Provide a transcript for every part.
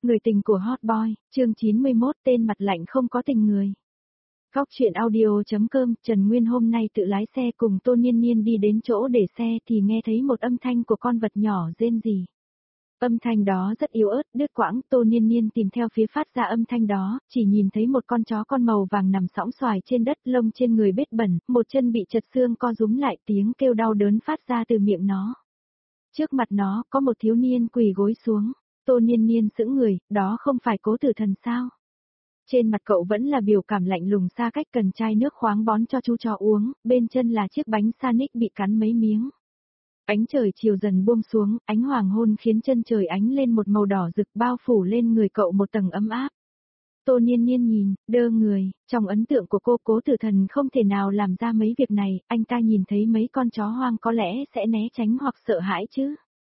Người tình của Hot Boy, chương 91 tên mặt lạnh không có tình người. Góc chuyện audio.com Trần Nguyên hôm nay tự lái xe cùng Tô Niên Niên đi đến chỗ để xe thì nghe thấy một âm thanh của con vật nhỏ rên rỉ. Âm thanh đó rất yếu ớt, đứt quãng, Tô Niên Niên tìm theo phía phát ra âm thanh đó, chỉ nhìn thấy một con chó con màu vàng nằm sõng xoài trên đất, lông trên người bết bẩn, một chân bị chật xương co rúm lại, tiếng kêu đau đớn phát ra từ miệng nó. Trước mặt nó, có một thiếu niên quỳ gối xuống. Tô Niên Niên sững người, đó không phải Cố Tử Thần sao? Trên mặt cậu vẫn là biểu cảm lạnh lùng xa cách cần chai nước khoáng bón cho chú chó uống, bên chân là chiếc bánh Sanic bị cắn mấy miếng. Ánh trời chiều dần buông xuống, ánh hoàng hôn khiến chân trời ánh lên một màu đỏ rực bao phủ lên người cậu một tầng ấm áp. Tô Niên Niên nhìn, đơ người, trong ấn tượng của cô Cố Tử Thần không thể nào làm ra mấy việc này, anh ta nhìn thấy mấy con chó hoang có lẽ sẽ né tránh hoặc sợ hãi chứ.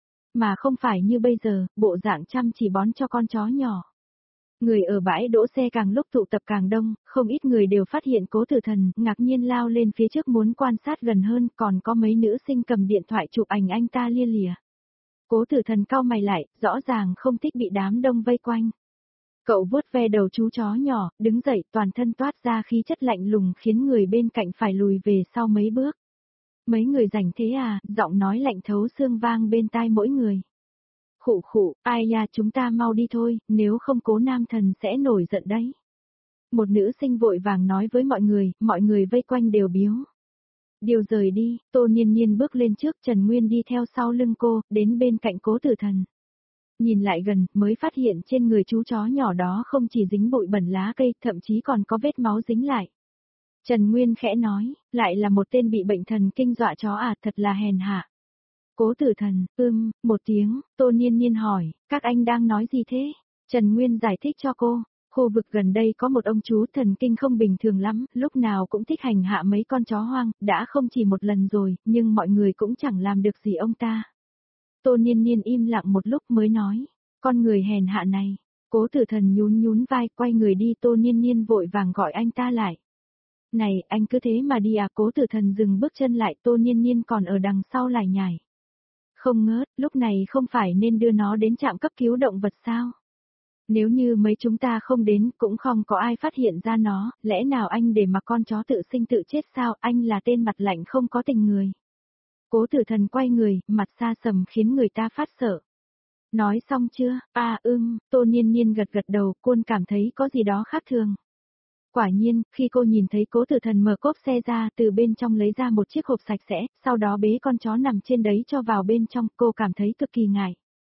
Mà không phải như bây giờ, bộ dạng chăm chỉ bón cho con chó nhỏ. Người ở bãi đỗ xe càng lúc tụ tập càng đông, không ít người đều phát hiện Cố Tử Thần, ngạc nhiên lao lên phía trước muốn quan sát gần hơn, còn có mấy nữ sinh cầm điện thoại chụp ảnh anh ta lia lịa. Cố Tử Thần cau mày lại, rõ ràng không thích bị đám đông vây quanh. Cậu vuốt ve đầu chú chó nhỏ, đứng dậy, toàn thân toát ra khí chất lạnh lùng khiến người bên cạnh phải lùi về sau mấy bước. Mấy người rảnh thế à, giọng nói lạnh thấu xương vang bên tai mỗi người. Khụ khụ, ai ya chúng ta mau đi thôi, nếu không Cố Nam Thần sẽ nổi giận đấy. Một nữ sinh vội vàng nói với mọi người vây quanh đều biếu. Điều rời đi, Tô Niên Niên bước lên trước, Trần Nguyên đi theo sau lưng cô, đến bên cạnh Cố Tử Thần. Nhìn lại gần, mới phát hiện trên người chú chó nhỏ đó không chỉ dính bụi bẩn lá cây, thậm chí còn có vết máu dính lại. Trần Nguyên khẽ nói, lại là một tên bị bệnh thần kinh dọa chó à, thật là hèn hạ. Cố Tử Thần, một tiếng, Tô Niên Niên hỏi, các anh đang nói gì thế? Trần Nguyên giải thích cho cô, khu vực gần đây có một ông chú thần kinh không bình thường lắm, lúc nào cũng thích hành hạ mấy con chó hoang, đã không chỉ một lần rồi, nhưng mọi người cũng chẳng làm được gì ông ta. Tô Niên Niên im lặng một lúc mới nói, con người hèn hạ này. Cố Tử Thần nhún nhún vai, quay người đi, Tô Niên Niên vội vàng gọi anh ta lại. Này, anh cứ thế mà đi à? Cố Tử Thần dừng bước chân lại, Tô Niên Niên còn ở đằng sau lải nhải. Không ngớt, lúc này không phải nên đưa nó đến trạm cấp cứu động vật sao? Nếu như mấy chúng ta không đến, cũng không có ai phát hiện ra nó, lẽ nào anh để mặc con chó tự sinh tự chết sao? Anh là tên mặt lạnh không có tình người. Cố Tử Thần quay người, mặt xa sầm khiến người ta phát sợ. Nói xong chưa? Tô Niên Niên gật gật đầu, cô cảm thấy có gì đó khác thường. Quả nhiên, khi cô nhìn thấy Cố Tử Thần mở cốp xe ra, từ bên trong lấy ra một chiếc hộp sạch sẽ, sau đó bế con chó nằm trên đấy cho vào bên trong, cô cảm thấy cực kỳ ngại.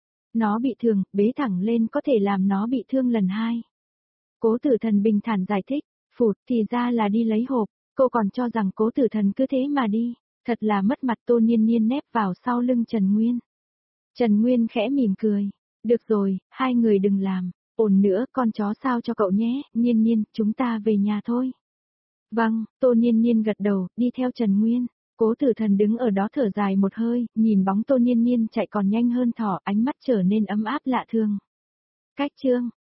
Nó bị thương, bế thẳng lên có thể làm nó bị thương lần hai. Cố Tử Thần bình thản giải thích, phụt, thì ra là đi lấy hộp, cô còn cho rằng Cố Tử Thần cứ thế mà đi, thật là mất mặt. Tô Niên Niên nép vào sau lưng Trần Nguyên. Trần Nguyên khẽ mỉm cười, được rồi, hai người đừng làm. Ổn nữa, con chó sao cho cậu nhé, Niên Niên, chúng ta về nhà thôi. Vâng, Tô Niên Niên gật đầu, đi theo Trần Nguyên. Cố Tử Thần đứng ở đó thở dài một hơi, nhìn bóng Tô Niên Niên chạy còn nhanh hơn thỏ, ánh mắt trở nên ấm áp lạ thường. Cách chương